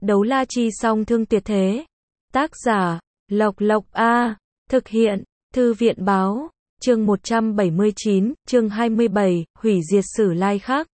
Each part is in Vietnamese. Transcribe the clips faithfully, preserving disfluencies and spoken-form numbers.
Đấu la chi song thương tuyệt thế. Tác giả, Lộc Lộc A. Thực hiện, Thư viện báo. Chương một trăm bảy mươi chín, chương hai mươi bảy, hủy diệt Sử Lai Khắc.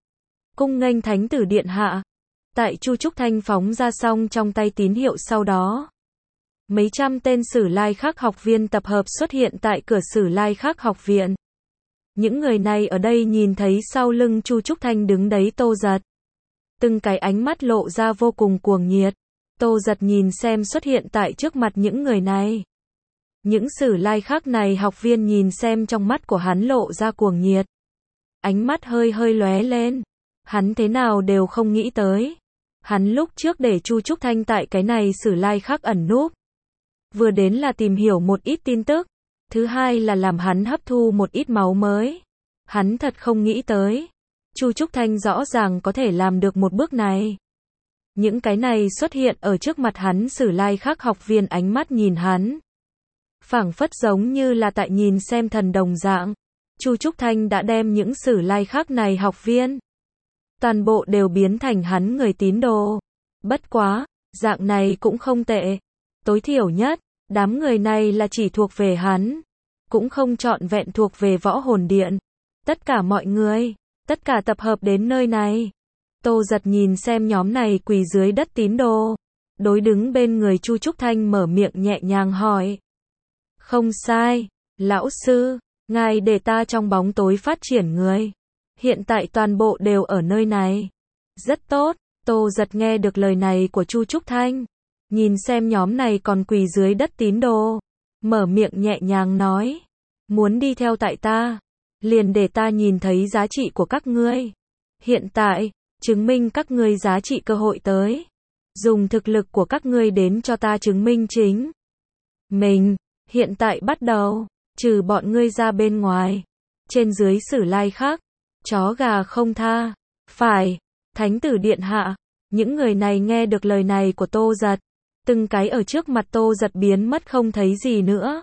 Cung nghênh thánh tử điện hạ. Tại Chu Trúc Thanh phóng ra xong trong tay tín hiệu sau đó. Mấy trăm tên Sử Lai Khắc học viên tập hợp xuất hiện tại cửa Sử Lai Khắc học viện. Những người này ở đây nhìn thấy sau lưng Chu Trúc Thanh đứng đấy Tô Giật. Từng cái ánh mắt lộ ra vô cùng cuồng nhiệt. Tô Giật nhìn xem xuất hiện tại trước mặt những người này. Những Sử Lai Khắc này học viên nhìn xem trong mắt của hắn lộ ra cuồng nhiệt. Ánh mắt hơi hơi lóe lên. Hắn thế nào đều không nghĩ tới. Hắn lúc trước để Chu Trúc Thanh tại cái này Sử Lai Khắc ẩn núp. Vừa đến là tìm hiểu một ít tin tức. Thứ hai là làm hắn hấp thu một ít máu mới. Hắn thật không nghĩ tới. Chu Trúc Thanh rõ ràng có thể làm được một bước này. Những cái này xuất hiện ở trước mặt hắn Sử Lai Khắc học viên ánh mắt nhìn hắn. Phảng phất giống như là tại nhìn xem thần đồng dạng. Chu Trúc Thanh đã đem những Sử Lai Khắc này học viên. Toàn bộ đều biến thành hắn người tín đồ. Bất quá, dạng này cũng không tệ. Tối thiểu nhất, đám người này là chỉ thuộc về hắn. Cũng không trọn vẹn thuộc về Võ Hồn Điện. Tất cả mọi người, tất cả tập hợp đến nơi này. Tô Giật nhìn xem nhóm này quỳ dưới đất tín đồ. Đối đứng bên người Chu Trúc Thanh mở miệng nhẹ nhàng hỏi. Không sai, lão sư, ngài để ta trong bóng tối phát triển người. Hiện tại toàn bộ đều ở nơi này. Rất tốt, Tô Giật nghe được lời này của Chu Trúc Thanh. Nhìn xem nhóm này còn quỳ dưới đất tín đồ. Mở miệng nhẹ nhàng nói. Muốn đi theo tại ta. Liền để ta nhìn thấy giá trị của các ngươi. Hiện tại, chứng minh các ngươi giá trị cơ hội tới. Dùng thực lực của các ngươi đến cho ta chứng minh chính. Mình, hiện tại bắt đầu, trừ bọn ngươi ra bên ngoài. Trên dưới Sử Lai Khắc, chó gà không tha. Phải, thánh tử điện hạ. Những người này nghe được lời này của Tô Giật. Từng cái ở trước mặt Tô Giật biến mất không thấy gì nữa.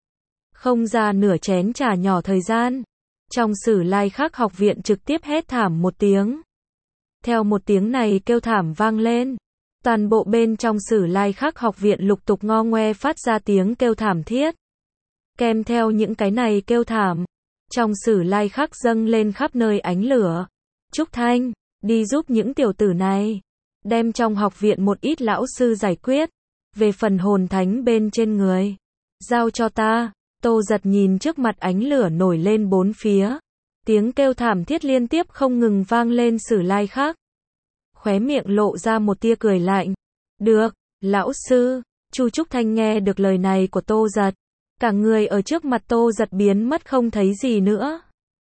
Không ra nửa chén trà nhỏ thời gian. Trong Sử Lai Khắc học viện trực tiếp hét thảm một tiếng. Theo một tiếng này kêu thảm vang lên. Toàn bộ bên trong Sử Lai Khắc học viện lục tục ngo ngoe phát ra tiếng kêu thảm thiết. Kèm theo những cái này kêu thảm. Trong Sử Lai Khắc dâng lên khắp nơi ánh lửa. Trúc Thanh, đi giúp những tiểu tử này. Đem trong học viện một ít lão sư giải quyết. Về phần hồn thánh bên trên người. Giao cho ta. Tô Giật nhìn trước mặt ánh lửa nổi lên bốn phía. Tiếng kêu thảm thiết liên tiếp không ngừng vang lên Sử Lai Khắc. Khóe miệng lộ ra một tia cười lạnh. Được, lão sư. Chu Trúc Thanh nghe được lời này của Tô Giật. Cả người ở trước mặt Tô Giật biến mất không thấy gì nữa.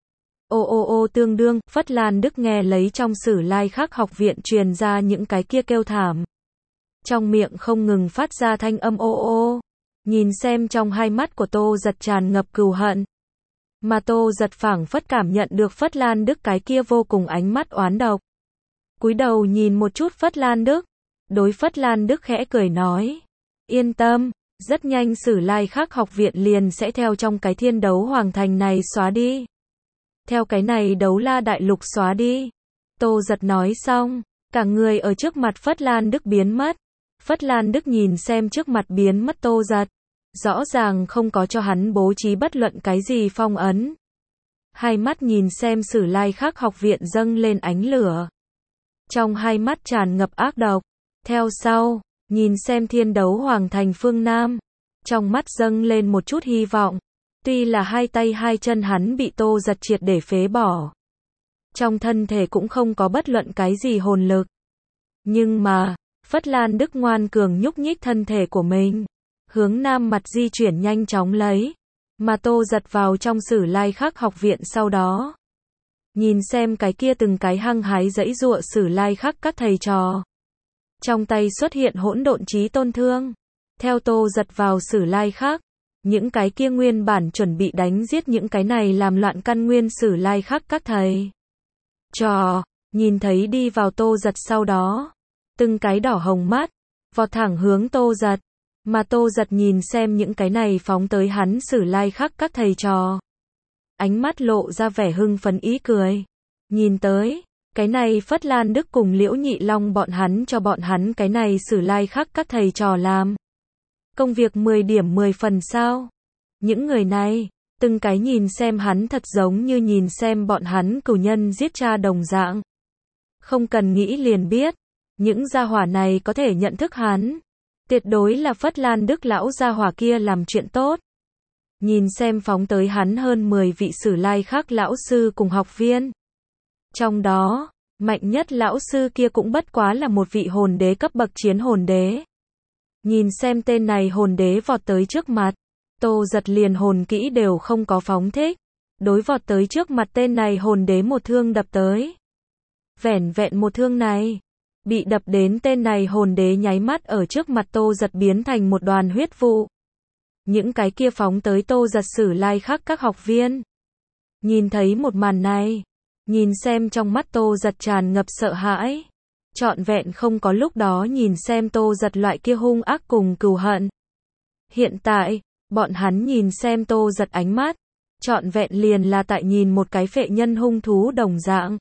Ô ô ô tương đương, Phất Lan Đức nghe lấy trong Sử Lai Khắc học viện truyền ra những cái kia kêu thảm. Trong miệng không ngừng phát ra thanh âm ô ô. Nhìn xem trong hai mắt của Tô Giật tràn ngập cừu hận. Mà Tô Giật phảng phất cảm nhận được Phất Lan Đức cái kia vô cùng ánh mắt oán độc. Cúi đầu nhìn một chút Phất Lan Đức. Đối Phất Lan Đức khẽ cười nói. Yên tâm, rất nhanh Sử Lai Khắc học viện liền sẽ theo trong cái thiên đấu hoàng thành này xóa đi. Theo cái này đấu la đại lục xóa đi. Tô Giật nói xong, cả người ở trước mặt Phất Lan Đức biến mất. Phất Lan Đức nhìn xem trước mặt biến mất Tô Giật. Rõ ràng không có cho hắn bố trí bất luận cái gì phong ấn. Hai mắt nhìn xem Sử Lai Khắc học viện dâng lên ánh lửa. Trong hai mắt tràn ngập ác độc. Theo sau, nhìn xem thiên đấu hoàng thành phương Nam. Trong mắt dâng lên một chút hy vọng. Tuy là hai tay hai chân hắn bị Tô Giật triệt để phế bỏ. Trong thân thể cũng không có bất luận cái gì hồn lực. Nhưng mà, Phất Lan Đức ngoan cường nhúc nhích thân thể của mình. Hướng Nam mặt di chuyển nhanh chóng lấy. Mà Tô Giật vào trong Sử Lai Khắc học viện sau đó. Nhìn xem cái kia từng cái hăng hái giãy giụa Sử Lai Khắc các thầy trò. Trong tay xuất hiện hỗn độn chí tôn thương. Theo Tô Giật vào Sử Lai Khắc. Những cái kia nguyên bản chuẩn bị đánh giết những cái này làm loạn căn nguyên Sử Lai Khắc các thầy trò. Nhìn thấy đi vào Tô Giật sau đó. Từng cái đỏ hồng mắt. Vọt thẳng hướng Tô Giật. Mà Tô Giật nhìn xem những cái này phóng tới hắn Sử Lai Khắc các thầy trò. Ánh mắt lộ ra vẻ hưng phấn ý cười. Nhìn tới, Cái này Phất Lan Đức cùng Liễu Nhị Long bọn hắn cho bọn hắn cái này Sử Lai Khắc các thầy trò làm. Công việc mười điểm mười phần sao? Những người này, từng cái nhìn xem hắn thật giống như nhìn xem bọn hắn cừu nhân giết cha đồng dạng. Không cần nghĩ liền biết, những gia hỏa này có thể nhận thức hắn. Tuyệt đối là Phất Lan Đức lão gia hỏa kia làm chuyện tốt. Nhìn xem phóng tới hắn hơn mười vị Sử Lai Khắc lão sư cùng học viên. Trong đó, mạnh nhất lão sư kia cũng bất quá là một vị hồn đế cấp bậc chiến hồn đế. Nhìn xem tên này hồn đế vọt tới trước mặt, Tô Giật liền hồn kỹ đều không có phóng thích. Đối vọt tới trước mặt tên này hồn đế một thương đập tới. Vẻn vẹn một thương này, bị đập đến tên này hồn đế nháy mắt ở trước mặt Tô Giật biến thành một đoàn huyết vụ. Những cái kia phóng tới Tô Giật Sử Lai Khắc các học viên. Nhìn thấy một màn này, nhìn xem trong mắt Tô Giật tràn ngập sợ hãi. Trọn vẹn không có lúc đó nhìn xem Tô Giật loại kia hung ác cùng cừu hận. Hiện tại, bọn hắn nhìn xem Tô Giật ánh mắt, trọn vẹn liền là tại nhìn một cái phệ nhân hung thú đồng dạng.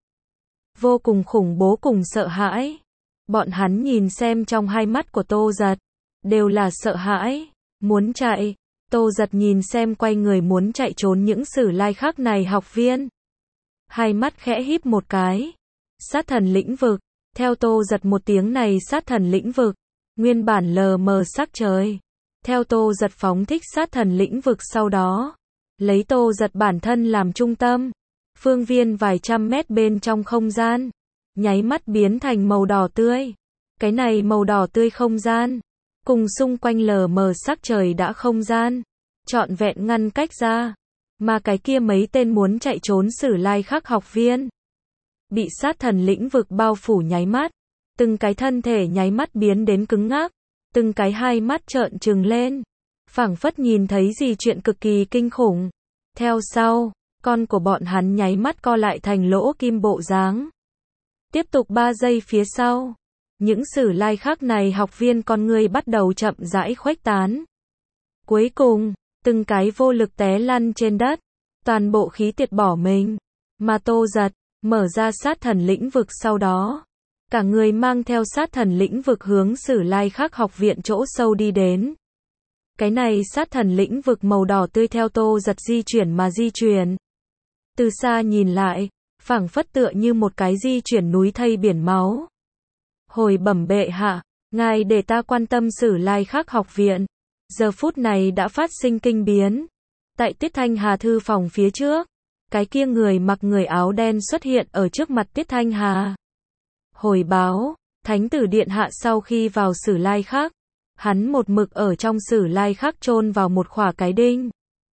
Vô cùng khủng bố cùng sợ hãi. Bọn hắn nhìn xem trong hai mắt của Tô Giật, đều là sợ hãi, muốn chạy. Tô Giật nhìn xem quay người muốn chạy trốn những Sử Lai Khắc này học viên. Hai mắt khẽ híp một cái. Sát thần lĩnh vực. Theo Tô Giật một tiếng này sát thần lĩnh vực. Nguyên bản lờ mờ sắc trời. Theo Tô Giật phóng thích sát thần lĩnh vực sau đó. Lấy Tô Giật bản thân làm trung tâm. Phương viên vài trăm mét bên trong không gian. Nháy mắt biến thành màu đỏ tươi. Cái này màu đỏ tươi không gian. Cùng xung quanh lờ mờ sắc trời đã không gian. Trọn vẹn ngăn cách ra. Mà cái kia mấy tên muốn chạy trốn Sử Lai Khắc học viên. Bị sát thần lĩnh vực bao phủ nháy mắt. Từng cái thân thể nháy mắt biến đến cứng ngắc. Từng cái hai mắt trợn trừng lên. Phảng phất nhìn thấy gì chuyện cực kỳ kinh khủng. Theo sau, con của bọn hắn nháy mắt co lại thành lỗ kim bộ dáng. Tiếp tục ba giây phía sau. Những Sử Lai Khắc này học viên con người bắt đầu chậm rãi khuếch tán. Cuối cùng, từng cái vô lực té lăn trên đất. Toàn bộ khí tiệt bỏ mình. Mà Tô Giật, mở ra sát thần lĩnh vực sau đó. Cả người mang theo sát thần lĩnh vực hướng Sử Lai Khắc học viện chỗ sâu đi đến. Cái này sát thần lĩnh vực màu đỏ tươi theo Tô Giật di chuyển mà di chuyển. Từ xa nhìn lại, phảng phất tựa như một cái di chuyển núi thây biển máu. Hồi bẩm bệ hạ, ngài để ta quan tâm Sử Lai Khắc học viện. Giờ phút này đã phát sinh kinh biến. Tại Tiết Thanh Hà thư phòng phía trước, cái kia người mặc người áo đen xuất hiện ở trước mặt Tiết Thanh Hà. Hồi báo, Thánh tử điện hạ sau khi vào Sử Lai Khắc, hắn một mực ở trong Sử Lai Khắc chôn vào một khỏa cái đinh.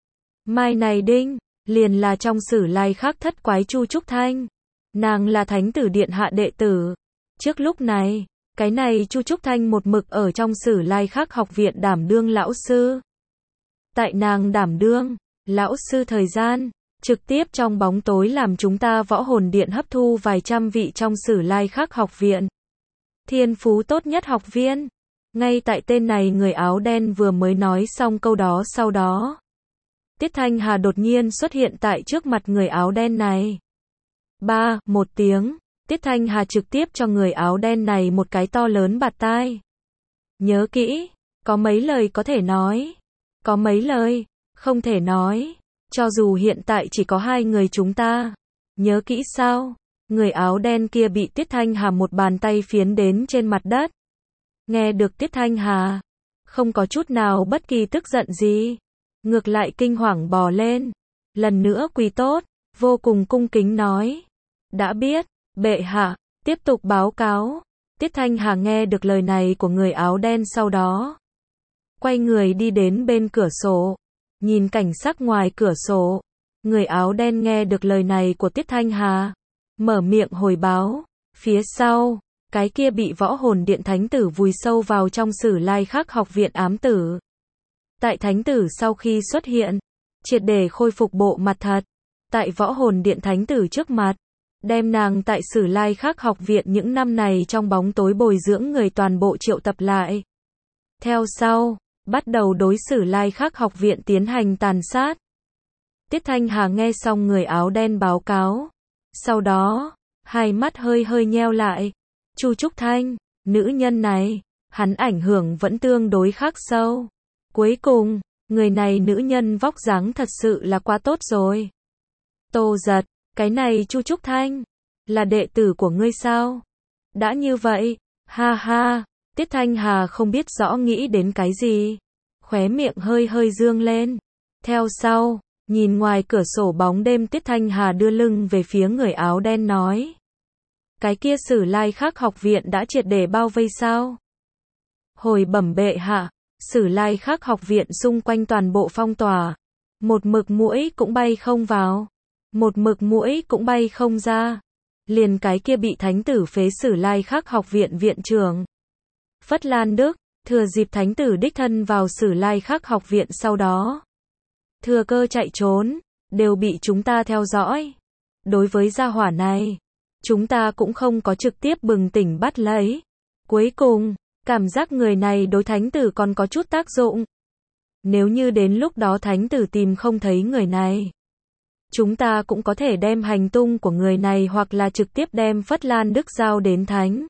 Mai này đinh, liền là trong Sử Lai Khắc thất quái Chu Trúc Thanh. Nàng là Thánh tử điện hạ đệ tử. Trước lúc này, cái này Chu Trúc Thanh một mực ở trong Sử Lai Khắc học viện đảm đương lão sư. Tại nàng đảm đương, lão sư thời gian, trực tiếp trong bóng tối làm chúng ta võ hồn điện hấp thu vài trăm vị trong Sử Lai Khắc học viện. Thiên phú tốt nhất học viên. Ngay tại tên này người áo đen vừa mới nói xong câu đó sau đó. Tiết Thanh Hà đột nhiên xuất hiện tại trước mặt người áo đen này. Ba, một tiếng. Tiết Thanh Hà trực tiếp cho người áo đen này một cái to lớn bạt tai. Nhớ kỹ, có mấy lời có thể nói. Có mấy lời, không thể nói. Cho dù hiện tại chỉ có hai người chúng ta. Nhớ kỹ sao? Người áo đen kia bị Tiết Thanh Hà một bàn tay phiến đến trên mặt đất. Nghe được Tiết Thanh Hà, không có chút nào bất kỳ tức giận gì. Ngược lại kinh hoàng bò lên. Lần nữa quỳ tốt, vô cùng cung kính nói. Đã biết, bệ hạ, tiếp tục báo cáo. Tiết Thanh Hà nghe được lời này của người áo đen sau đó. Quay người đi đến bên cửa sổ. Nhìn cảnh sắc ngoài cửa sổ. Người áo đen nghe được lời này của Tiết Thanh Hà. Mở miệng hồi báo. Phía sau, cái kia bị võ hồn điện thánh tử vùi sâu vào trong Sử Lai Khắc học viện ám tử. Tại thánh tử sau khi xuất hiện, triệt để khôi phục bộ mặt thật. Tại võ hồn điện thánh tử trước mặt, đem nàng tại Sử Lai Khắc học viện những năm này trong bóng tối bồi dưỡng người toàn bộ triệu tập lại. Theo sau, bắt đầu đối Sử Lai Khắc học viện tiến hành tàn sát. Tiết Thanh Hà nghe xong người áo đen báo cáo. Sau đó, hai mắt hơi hơi nheo lại. Chu Trúc Thanh, nữ nhân này, hắn ảnh hưởng vẫn tương đối khắc sâu. Cuối cùng, người này nữ nhân vóc dáng thật sự là quá tốt rồi. Tô Giật, cái này Chu Trúc Thanh, là đệ tử của ngươi sao? Đã như vậy, ha ha, Tiết Thanh Hà không biết rõ nghĩ đến cái gì. Khóe miệng hơi hơi dương lên. Theo sau, nhìn ngoài cửa sổ bóng đêm Tiết Thanh Hà đưa lưng về phía người áo đen nói. Cái kia Sử Lai Khắc học viện đã triệt để bao vây sao? Hồi bẩm bệ hạ, Sử Lai Khắc học viện xung quanh toàn bộ phong tỏa. Một mực muỗi cũng bay không vào. Một mực muỗi cũng bay không ra. Liền cái kia bị thánh tử phế Sử Lai Khắc học viện viện trưởng Phất Lan Đức, thừa dịp thánh tử đích thân vào Sử Lai Khắc học viện sau đó. Thừa cơ chạy trốn, đều bị chúng ta theo dõi. Đối với gia hỏa này, chúng ta cũng không có trực tiếp bừng tỉnh bắt lấy. Cuối cùng, cảm giác người này đối thánh tử còn có chút tác dụng. Nếu như đến lúc đó thánh tử tìm không thấy người này, chúng ta cũng có thể đem hành tung của người này hoặc là trực tiếp đem Phất Lan Đức giao đến thánh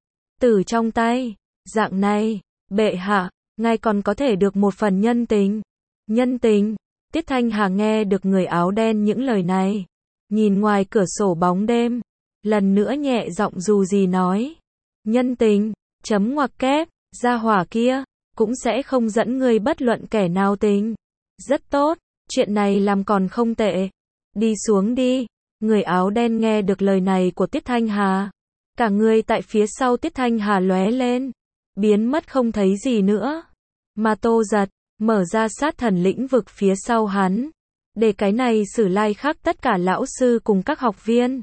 tử trong tay. Dạng này, bệ hạ, ngài còn có thể được một phần nhân tình. Nhân tình? Tiết Thanh Hà nghe được người áo đen những lời này, nhìn ngoài cửa sổ bóng đêm, lần nữa nhẹ giọng dù gì nói. Nhân tình, chấm ngoặc kép, gia hỏa kia, cũng sẽ không dẫn ngươi bất luận kẻ nào tình. Rất tốt, chuyện này làm còn không tệ. Đi xuống đi. Người áo đen nghe được lời này của Tiết Thanh Hà. Cả người tại phía sau Tiết Thanh Hà lóe lên, biến mất không thấy gì nữa. Mà Tô Giật, mở ra sát thần lĩnh vực phía sau hắn. Để cái này Sử Lai Khắc tất cả lão sư cùng các học viên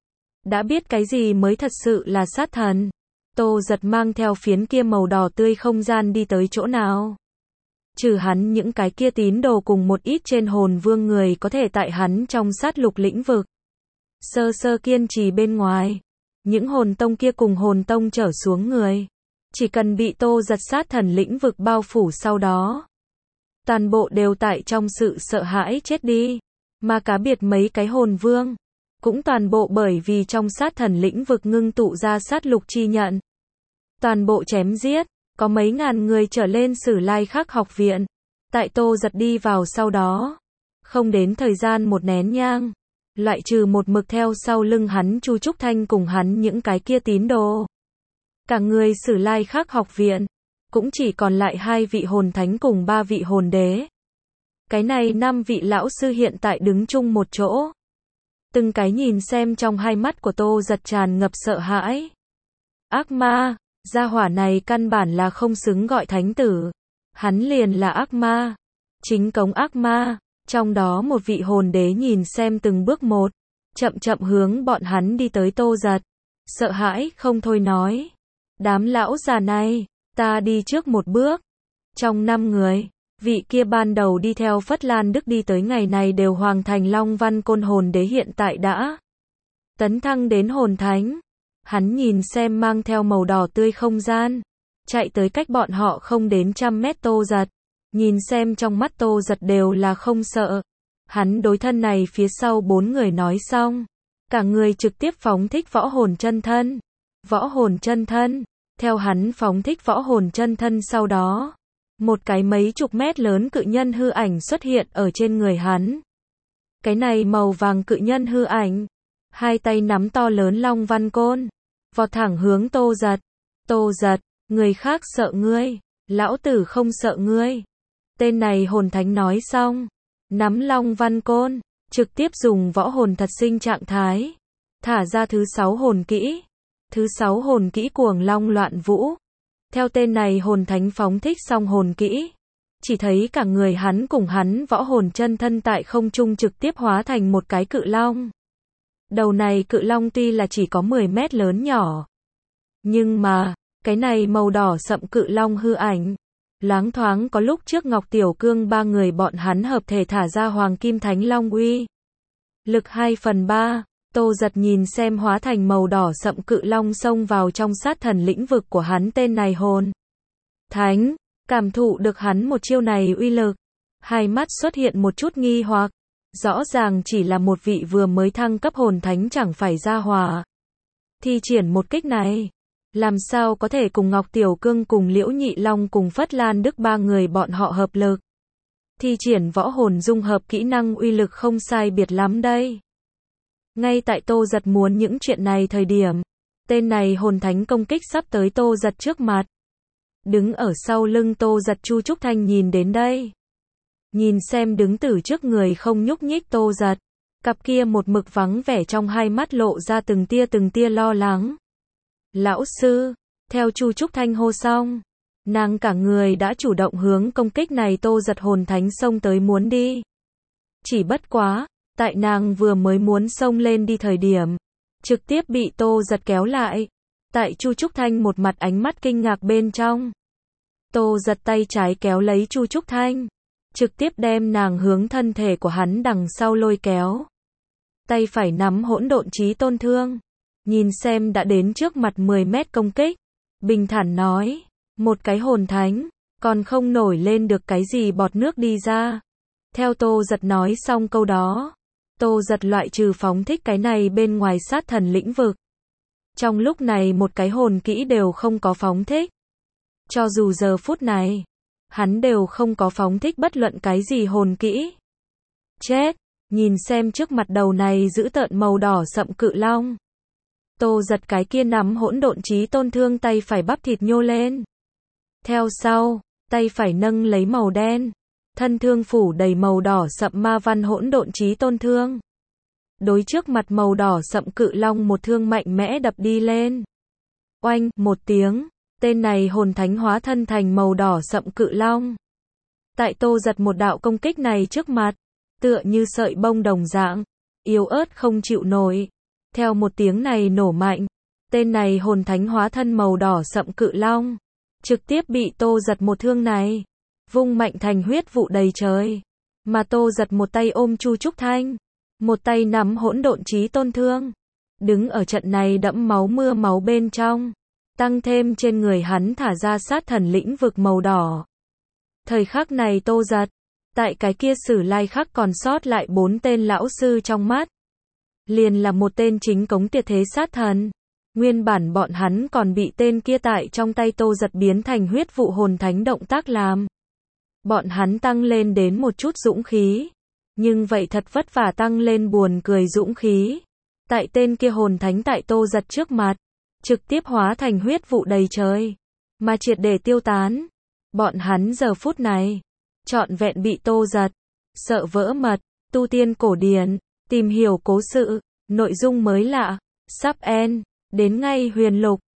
đã biết cái gì mới thật sự là sát thần. Tô Giật mang theo phiến kia màu đỏ tươi không gian đi tới chỗ nào. Trừ hắn những cái kia tín đồ cùng một ít trên hồn vương người có thể tại hắn trong sát lục lĩnh vực sơ sơ kiên trì bên ngoài. Những hồn tông kia cùng hồn tông trở xuống người, chỉ cần bị Tô Giật sát thần lĩnh vực bao phủ sau đó, toàn bộ đều tại trong sự sợ hãi chết đi. Mà cá biệt mấy cái hồn vương, cũng toàn bộ bởi vì trong sát thần lĩnh vực ngưng tụ ra sát lục chi nhận. Toàn bộ chém giết, có mấy ngàn người trở lên Sử Lai Khắc học viện. Tại Tô Giật đi vào sau đó, không đến thời gian một nén nhang, loại trừ một mực theo sau lưng hắn Chu Trúc Thanh cùng hắn những cái kia tín đồ. Cả người Sử Lai Khắc học viện, cũng chỉ còn lại hai vị hồn thánh cùng ba vị hồn đế. Cái này năm vị lão sư hiện tại đứng chung một chỗ. Từng cái nhìn xem trong hai mắt của Tô Giật tràn ngập sợ hãi. Ác ma, gia hỏa này căn bản là không xứng gọi thánh tử. Hắn liền là ác ma. Chính cống ác ma. Trong đó một vị hồn đế nhìn xem từng bước một, chậm chậm hướng bọn hắn đi tới Tô Giật. Sợ hãi không thôi nói. Đám lão già này, ta đi trước một bước. Trong năm người, vị kia ban đầu đi theo Phất Lan Đức đi tới ngày này đều hoàng thành Long Văn Côn hồn đế hiện tại đã tấn thăng đến hồn thánh. Hắn nhìn xem mang theo màu đỏ tươi không gian, chạy tới cách bọn họ không đến trăm mét Tô Giật. Nhìn xem trong mắt Tô Giật đều là không sợ. Hắn đối thân này phía sau bốn người nói xong, cả người trực tiếp phóng thích võ hồn chân thân. Võ hồn chân thân, theo hắn phóng thích võ hồn chân thân sau đó, một cái mấy chục mét lớn cự nhân hư ảnh xuất hiện ở trên người hắn. Cái này màu vàng cự nhân hư ảnh, hai tay nắm to lớn Long Văn Côn, vọt thẳng hướng Tô Giật. Tô Giật, người khác sợ ngươi, lão tử không sợ ngươi. Tên này hồn thánh nói xong, nắm Long Văn Côn, trực tiếp dùng võ hồn thật sinh trạng thái, thả ra thứ sáu hồn kỹ. Thứ sáu hồn kỹ Cuồng Long Loạn Vũ. Theo tên này hồn thánh phóng thích xong hồn kỹ, chỉ thấy cả người hắn cùng hắn võ hồn chân thân tại không trung trực tiếp hóa thành một cái cự long. Đầu này cự long tuy là chỉ có mười mét lớn nhỏ, nhưng mà, cái này màu đỏ sậm cự long hư ảnh, loáng thoáng có lúc trước Ngọc Tiểu Cương ba người bọn hắn hợp thể thả ra Hoàng Kim Thánh Long uy. Lực hai phần ba. Tô Giật nhìn xem hóa thành màu đỏ sậm cự long xông vào trong sát thần lĩnh vực của hắn tên này hồn thánh, cảm thụ được hắn một chiêu này uy lực, hai mắt xuất hiện một chút nghi hoặc, rõ ràng chỉ là một vị vừa mới thăng cấp hồn thánh chẳng phải gia hỏa, thi triển một kích này, làm sao có thể cùng Ngọc Tiểu Cương cùng Liễu Nhị Long cùng Phất Lan Đức ba người bọn họ hợp lực. Thi triển võ hồn dung hợp kỹ năng uy lực không sai biệt lắm đây. Ngay tại Tô Giật muốn những chuyện này thời điểm, tên này hồn thánh công kích sắp tới Tô Giật trước mặt. Đứng ở sau lưng Tô Giật Chu Trúc Thanh nhìn đến đây. Nhìn xem đứng từ trước người không nhúc nhích Tô Giật, cặp kia một mực vắng vẻ trong hai mắt lộ ra từng tia từng tia lo lắng. Lão sư, theo Chu Trúc Thanh hô xong, nàng cả người đã chủ động hướng công kích này Tô Giật hồn thánh xông tới muốn đi. Chỉ bất quá, tại nàng vừa mới muốn xông lên đi thời điểm, trực tiếp bị Tô Giật kéo lại. Tại Chu Trúc Thanh một mặt ánh mắt kinh ngạc bên trong, Tô Giật tay trái kéo lấy Chu Trúc Thanh, trực tiếp đem nàng hướng thân thể của hắn đằng sau lôi kéo. Tay phải nắm hỗn độn chí tôn thương, nhìn xem đã đến trước mặt mười mét công kích, bình thản nói, một cái hồn thánh, còn không nổi lên được cái gì bọt nước đi ra. Theo Tô Giật nói xong câu đó, Tô Giật loại trừ phóng thích cái này bên ngoài sát thần lĩnh vực. Trong lúc này một cái hồn kỹ đều không có phóng thích. Cho dù giờ phút này, hắn đều không có phóng thích bất luận cái gì hồn kỹ. Chết, nhìn xem trước mặt đầu này giữ tợn màu đỏ sậm cự long. Tô Giật cái kia nắm hỗn độn chí tôn thương tay phải bắp thịt nhô lên. Theo sau, tay phải nâng lấy màu đen, thân thương phủ đầy màu đỏ sậm ma văn hỗn độn chí tôn thương. Đối trước mặt màu đỏ sậm cự long một thương mạnh mẽ đập đi lên. Oanh, một tiếng, tên này hồn thánh hóa thân thành màu đỏ sậm cự long. Tại Tô Giật một đạo công kích này trước mặt, tựa như sợi bông đồng dạng, yếu ớt không chịu nổi. Theo một tiếng này nổ mạnh, tên này hồn thánh hóa thân màu đỏ sậm cự long, trực tiếp bị Tô Giật một thương này, vung mạnh thành huyết vụ đầy trời. Mà Tô Giật một tay ôm Chu Trúc Thanh, một tay nắm hỗn độn chí tôn thương, đứng ở trận này đẫm máu mưa máu bên trong, tăng thêm trên người hắn thả ra sát thần lĩnh vực màu đỏ. Thời khắc này Tô Giật, tại cái kia Sử Lai Khắc còn sót lại bốn tên lão sư trong mắt, liền là một tên chính cống tuyệt thế sát thần. Nguyên bản bọn hắn còn bị tên kia tại trong tay Tô Giật biến thành huyết vụ hồn thánh động tác làm. Bọn hắn tăng lên đến một chút dũng khí. Nhưng vậy thật vất vả tăng lên buồn cười dũng khí. Tại tên kia hồn thánh tại Tô Giật trước mặt, trực tiếp hóa thành huyết vụ đầy trời. Mà triệt để tiêu tán. Bọn hắn giờ phút này, trọn vẹn bị Tô Giật, sợ vỡ mật, tu tiên cổ điển, tìm hiểu cố sự, nội dung mới lạ, sub end, đến ngay huyền lục.